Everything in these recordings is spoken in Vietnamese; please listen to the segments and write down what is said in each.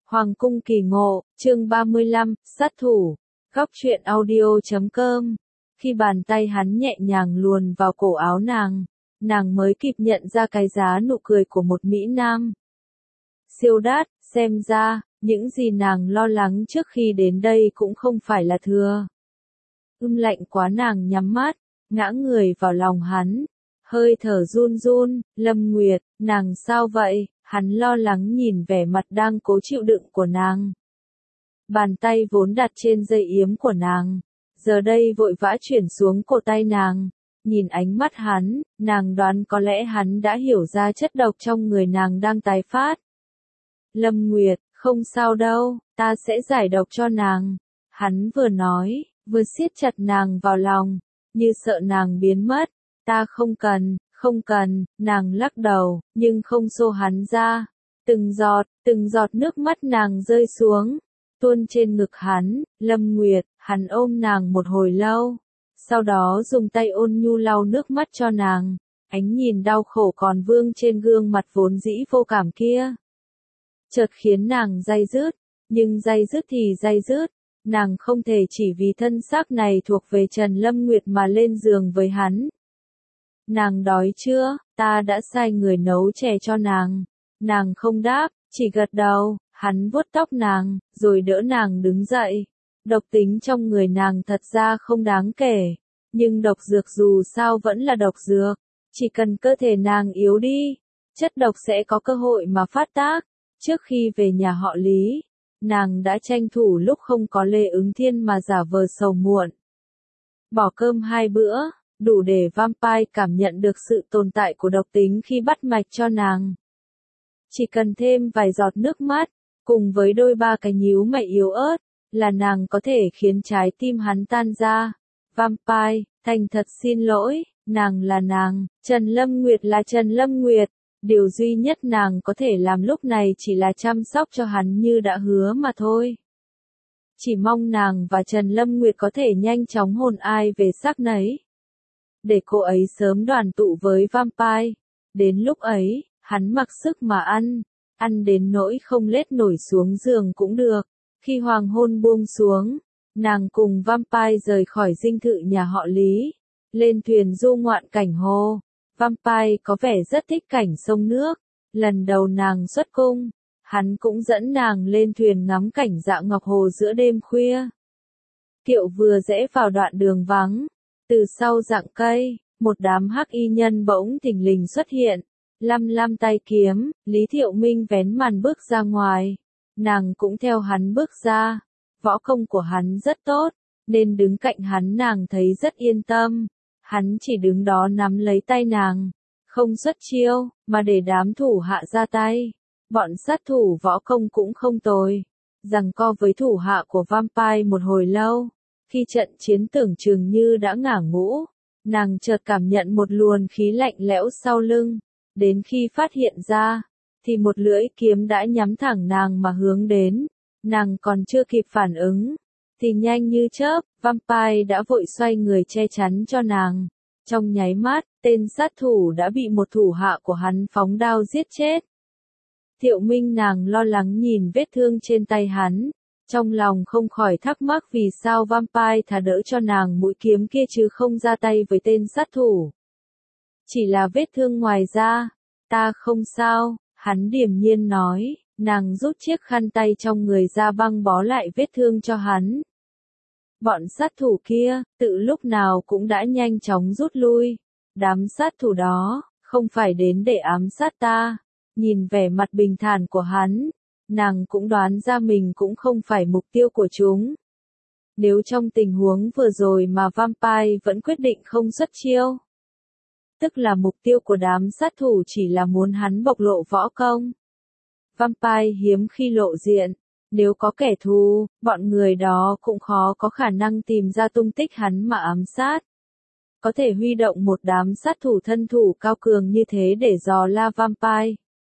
Hoàng cung kỳ ngộ, chương 35, sát thủ. Góc truyện audio.com. Khi bàn tay hắn nhẹ nhàng luồn vào cổ áo nàng mới kịp nhận ra cái giá nụ cười của một mỹ nam. Siêu đắt, xem ra, những gì nàng lo lắng trước khi đến đây cũng không phải là thừa. Lạnh quá, nàng nhắm mắt, ngã người vào lòng hắn, hơi thở run run. Lâm Nguyệt, nàng sao vậy? Hắn lo lắng nhìn vẻ mặt đang cố chịu đựng của nàng. Bàn tay vốn đặt trên dây yếm của nàng, giờ đây vội vã chuyển xuống cổ tay nàng. Nhìn ánh mắt hắn, nàng đoán có lẽ hắn đã hiểu ra chất độc trong người nàng đang tái phát. Lâm Nguyệt, không sao đâu, ta sẽ giải độc cho nàng. Hắn vừa nói, vừa siết chặt nàng vào lòng, như sợ nàng biến mất. Ta không cần, nàng lắc đầu, nhưng không xô hắn ra. Từng giọt nước mắt nàng rơi xuống, tuôn trên ngực hắn. Lâm Nguyệt, hắn ôm nàng một hồi lâu, sau đó dùng tay ôn nhu lau nước mắt cho nàng. Ánh nhìn đau khổ còn vương trên gương mặt vốn dĩ vô cảm kia, chợt khiến nàng day dứt. Nhưng day dứt thì day dứt, nàng không thể chỉ vì thân xác này thuộc về Trần Lâm Nguyệt mà lên giường với hắn. Nàng đói chưa? Ta đã sai người nấu chè cho nàng. Nàng không đáp, chỉ gật đầu. Hắn vuốt tóc nàng, rồi đỡ nàng đứng dậy. Độc tính trong người nàng thật ra không đáng kể, nhưng độc dược dù sao vẫn là độc dược. Chỉ cần cơ thể nàng yếu đi, chất độc sẽ có cơ hội mà phát tác. Trước khi về nhà họ Lý, nàng đã tranh thủ lúc không có Lê Ứng Thiên mà giả vờ sầu muộn. Bỏ cơm 2 bữa, đủ để Vampire cảm nhận được sự tồn tại của độc tính khi bắt mạch cho nàng. Chỉ cần thêm vài giọt nước mắt, cùng với đôi ba cái nhíu mày yếu ớt, là nàng có thể khiến trái tim hắn tan ra. Vampire, thành thật xin lỗi, nàng là nàng, Trần Lâm Nguyệt là Trần Lâm Nguyệt. Điều duy nhất nàng có thể làm lúc này chỉ là chăm sóc cho hắn như đã hứa mà thôi. Chỉ mong nàng và Trần Lâm Nguyệt có thể nhanh chóng hồn ai về xác nấy, để cô ấy sớm đoàn tụ với Vampire. Đến lúc ấy, hắn mặc sức mà ăn đến nỗi không lết nổi xuống giường cũng được. Khi hoàng hôn buông xuống, nàng cùng Vampire rời khỏi dinh thự nhà họ Lý, lên thuyền du ngoạn cảnh hồ. Vampire có vẻ rất thích cảnh sông nước. Lần đầu nàng xuất cung, hắn cũng dẫn nàng lên thuyền ngắm cảnh Dạ Ngọc Hồ giữa đêm khuya. Kiệu vừa rẽ vào đoạn đường vắng, từ sau rặng cây, một đám hắc y nhân bỗng thình lình xuất hiện, lăm tay kiếm. Lý Thiệu Minh vén màn bước ra ngoài, nàng cũng theo hắn bước ra. Võ công của hắn rất tốt, nên đứng cạnh hắn nàng thấy rất yên tâm. Hắn chỉ đứng đó nắm lấy tay nàng, không xuất chiêu, mà để đám thủ hạ ra tay. Bọn sát thủ võ công cũng không tồi, giằng co với thủ hạ của Vampire một hồi lâu. Khi trận chiến tưởng chừng như đã ngả ngũ, nàng chợt cảm nhận một luồng khí lạnh lẽo sau lưng. Đến khi phát hiện ra, thì một lưỡi kiếm đã nhắm thẳng nàng mà hướng đến. Nàng còn chưa kịp phản ứng, thì nhanh như chớp, Vampire đã vội xoay người che chắn cho nàng. Trong nháy mắt, tên sát thủ đã bị một thủ hạ của hắn phóng đao giết chết. Thiệu Minh nàng lo lắng nhìn vết thương trên tay hắn, trong lòng không khỏi thắc mắc vì sao Vampire thà đỡ cho nàng mũi kiếm kia chứ không ra tay với tên sát thủ. Chỉ là vết thương ngoài da. Ta không sao, hắn điềm nhiên nói. Nàng rút chiếc khăn tay trong người ra băng bó lại vết thương cho hắn. Bọn sát thủ kia, tự lúc nào cũng đã nhanh chóng rút lui. Đám sát thủ đó, không phải đến để ám sát ta. Nhìn vẻ mặt bình thản của hắn, nàng cũng đoán ra mình cũng không phải mục tiêu của chúng. Nếu trong tình huống vừa rồi mà Vampire vẫn quyết định không xuất chiêu, tức là mục tiêu của đám sát thủ chỉ là muốn hắn bộc lộ võ công. Vampire hiếm khi lộ diện, nếu có kẻ thù, bọn người đó cũng khó có khả năng tìm ra tung tích hắn mà ám sát. Có thể huy động một đám sát thủ thân thủ cao cường như thế để dò la Vampire.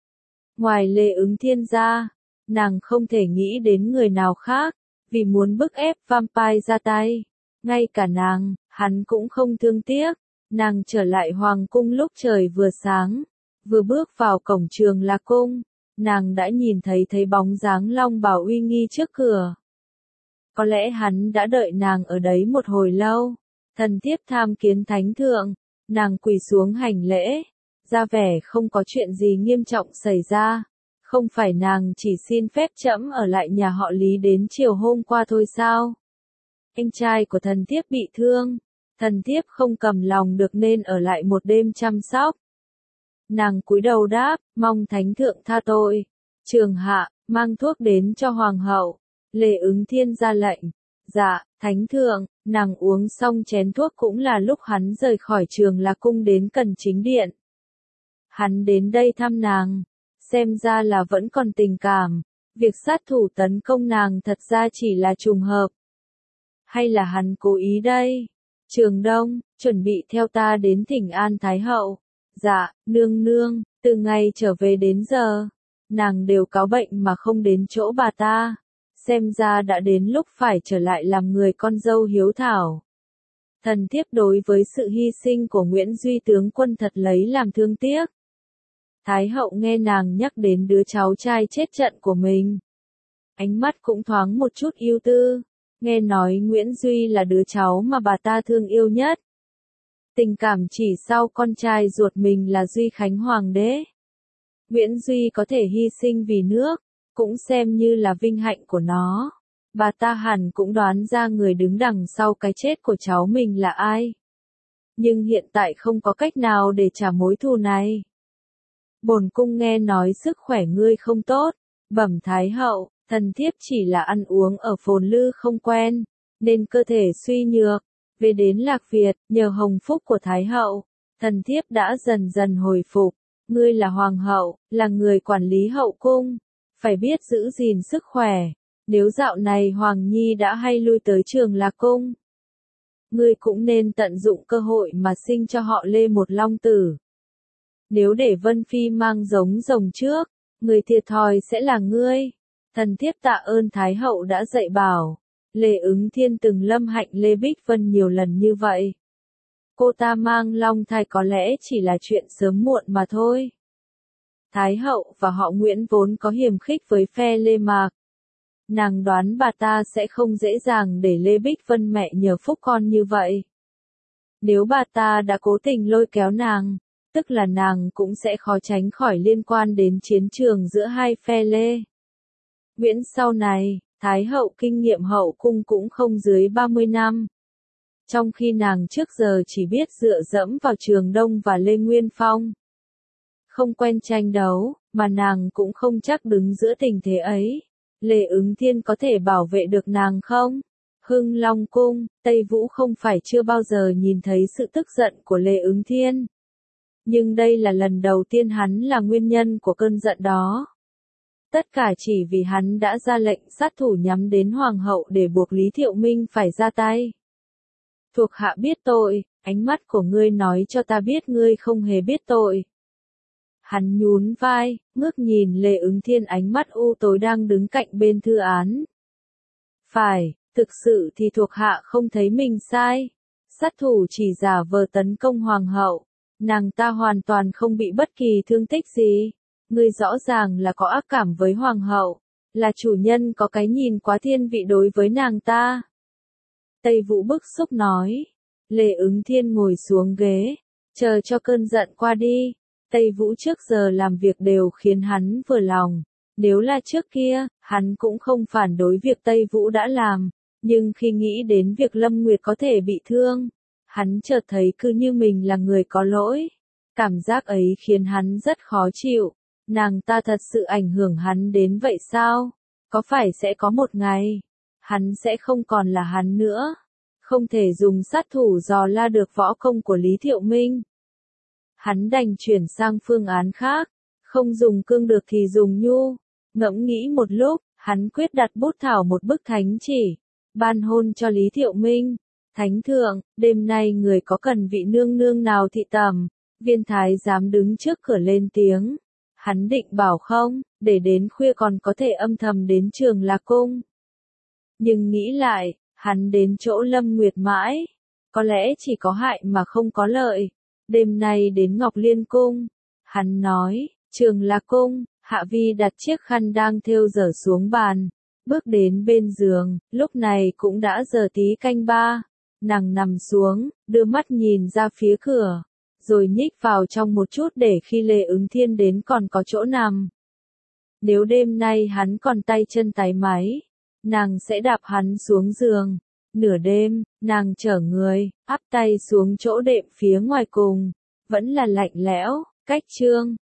Ngoài Lê Ứng Thiên ra, nàng không thể nghĩ đến người nào khác, vì muốn bức ép Vampire ra tay. Ngay cả nàng, hắn cũng không thương tiếc. Nàng trở lại hoàng cung lúc trời vừa sáng, vừa bước vào cổng Trường La Cung, nàng đã nhìn thấy bóng dáng Long Bảo uy nghi trước cửa. Có lẽ hắn đã đợi nàng ở đấy một hồi lâu. Thần thiếp tham kiến thánh thượng, nàng quỳ xuống hành lễ, ra vẻ không có chuyện gì nghiêm trọng xảy ra. Không phải nàng chỉ xin phép trẫm ở lại nhà họ Lý đến chiều hôm qua thôi sao? Anh trai của thần thiếp bị thương, thần thiếp không cầm lòng được nên ở lại một đêm chăm sóc. Nàng cúi đầu đáp, mong thánh thượng tha tội. Trường hạ, mang thuốc đến cho hoàng hậu. Lê Ứng Thiên ra lệnh. Dạ, thánh thượng. Nàng uống xong chén thuốc cũng là lúc hắn rời khỏi Trường Lạc cung đến Cần Chính điện. Hắn đến đây thăm nàng, xem ra là vẫn còn tình cảm. Việc sát thủ tấn công nàng thật ra chỉ là trùng hợp. Hay là hắn cố ý đây? Trường Đông, chuẩn bị theo ta đến thỉnh an Thái hậu. Dạ, nương nương, từ ngày trở về đến giờ, nàng đều cáo bệnh mà không đến chỗ bà ta. Xem ra đã đến lúc phải trở lại làm người con dâu hiếu thảo. Thần thiếp đối với sự hy sinh của Nguyễn Duy tướng quân thật lấy làm thương tiếc. Thái hậu nghe nàng nhắc đến đứa cháu trai chết trận của mình. Ánh mắt cũng thoáng một chút ưu tư. Nghe nói Nguyễn Duy là đứa cháu mà bà ta thương yêu nhất. Tình cảm chỉ sau con trai ruột mình là Duy Khánh Hoàng đế. Nguyễn Duy có thể hy sinh vì nước, cũng xem như là vinh hạnh của nó. Bà ta hẳn cũng đoán ra người đứng đằng sau cái chết của cháu mình là ai. Nhưng hiện tại không có cách nào để trả mối thù này. Bổn cung nghe nói sức khỏe ngươi không tốt, bẩm Thái hậu, thần thiếp chỉ là ăn uống ở Phồn Lư không quen, nên cơ thể suy nhược. Về đến Lạc Việt, nhờ hồng phúc của Thái hậu, thần thiếp đã dần dần hồi phục. Ngươi là hoàng hậu, là người quản lý hậu cung, phải biết giữ gìn sức khỏe. Nếu dạo này Hoàng Nhi đã hay lui tới Trường Lạc cung, ngươi cũng nên tận dụng cơ hội mà sinh cho họ Lê một long tử. Nếu để Vân Phi mang giống rồng trước, người thiệt thòi sẽ là ngươi. Thần thiếp tạ ơn Thái hậu đã dạy bảo. Lê Ứng Thiên từng lâm hạnh Lê Bích Vân nhiều lần như vậy. Cô ta mang long thai có lẽ chỉ là chuyện sớm muộn mà thôi. Thái hậu và họ Nguyễn vốn có hiềm khích với phe Lê Mạc. Nàng đoán bà ta sẽ không dễ dàng để Lê Bích Vân mẹ nhờ phúc con như vậy. Nếu bà ta đã cố tình lôi kéo nàng, tức là nàng cũng sẽ khó tránh khỏi liên quan đến chiến trường giữa hai phe Lê. Nguyễn sau này, Thái hậu kinh nghiệm hậu cung cũng không dưới 30 năm. Trong khi nàng trước giờ chỉ biết dựa dẫm vào Trường Đông và Lê Nguyên Phong. Không quen tranh đấu, mà nàng cũng không chắc đứng giữa tình thế ấy. Lê Ứng Thiên có thể bảo vệ được nàng không? Hưng Long cung, Tây Vũ không phải chưa bao giờ nhìn thấy sự tức giận của Lê Ứng Thiên. Nhưng đây là lần đầu tiên hắn là nguyên nhân của cơn giận đó. Tất cả chỉ vì hắn đã ra lệnh sát thủ nhắm đến hoàng hậu để buộc Lý Thiệu Minh phải ra tay. Thuộc hạ biết tội, ánh mắt của ngươi nói cho ta biết ngươi không hề biết tội. Hắn nhún vai, ngước nhìn Lê Ứng Thiên ánh mắt u tối đang đứng cạnh bên thư án. Phải, thực sự thì thuộc hạ không thấy mình sai. Sát thủ chỉ giả vờ tấn công hoàng hậu. Nàng ta hoàn toàn không bị bất kỳ thương tích gì. Ngươi rõ ràng là có ác cảm với hoàng hậu. Là chủ nhân có cái nhìn quá thiên vị đối với nàng ta. Tây Vũ bức xúc nói. Lê Ứng Thiên ngồi xuống ghế. Chờ cho cơn giận qua đi. Tây Vũ trước giờ làm việc đều khiến hắn vừa lòng. Nếu là trước kia, hắn cũng không phản đối việc Tây Vũ đã làm. Nhưng khi nghĩ đến việc Lâm Nguyệt có thể bị thương, hắn chợt thấy cứ như mình là người có lỗi. Cảm giác ấy khiến hắn rất khó chịu. Nàng ta thật sự ảnh hưởng hắn đến vậy sao? Có phải sẽ có một ngày, hắn sẽ không còn là hắn nữa? Không thể dùng sát thủ dò la được võ công của Lý Thiệu Minh. Hắn đành chuyển sang phương án khác, không dùng cương được thì dùng nhu. Ngẫm nghĩ một lúc, hắn quyết đặt bút thảo một bức thánh chỉ, ban hôn cho Lý Thiệu Minh. Thánh thượng, đêm nay người có cần vị nương nương nào thị tẩm? Viên thái giám đứng trước cửa lên tiếng. Hắn định bảo không, để đến khuya còn có thể âm thầm đến Trường Lạc cung. Nhưng nghĩ lại, hắn đến chỗ Lâm Nguyệt mãi, có lẽ chỉ có hại mà không có lợi. Đêm nay đến Ngọc Liên cung, hắn nói, Trường Lạc cung, Hạ Vi đặt chiếc khăn đang thêu dở xuống bàn, bước đến bên giường, lúc này cũng đã giờ tí canh ba. Nàng nằm xuống, đưa mắt nhìn ra phía cửa, rồi nhích vào trong một chút để khi Lê Ứng Thiên đến còn có chỗ nằm. Nếu đêm nay hắn còn tay chân táy máy, nàng sẽ đạp hắn xuống giường. Nửa đêm, nàng chở người, áp tay xuống chỗ đệm phía ngoài cùng, vẫn là lạnh lẽo, cách chương.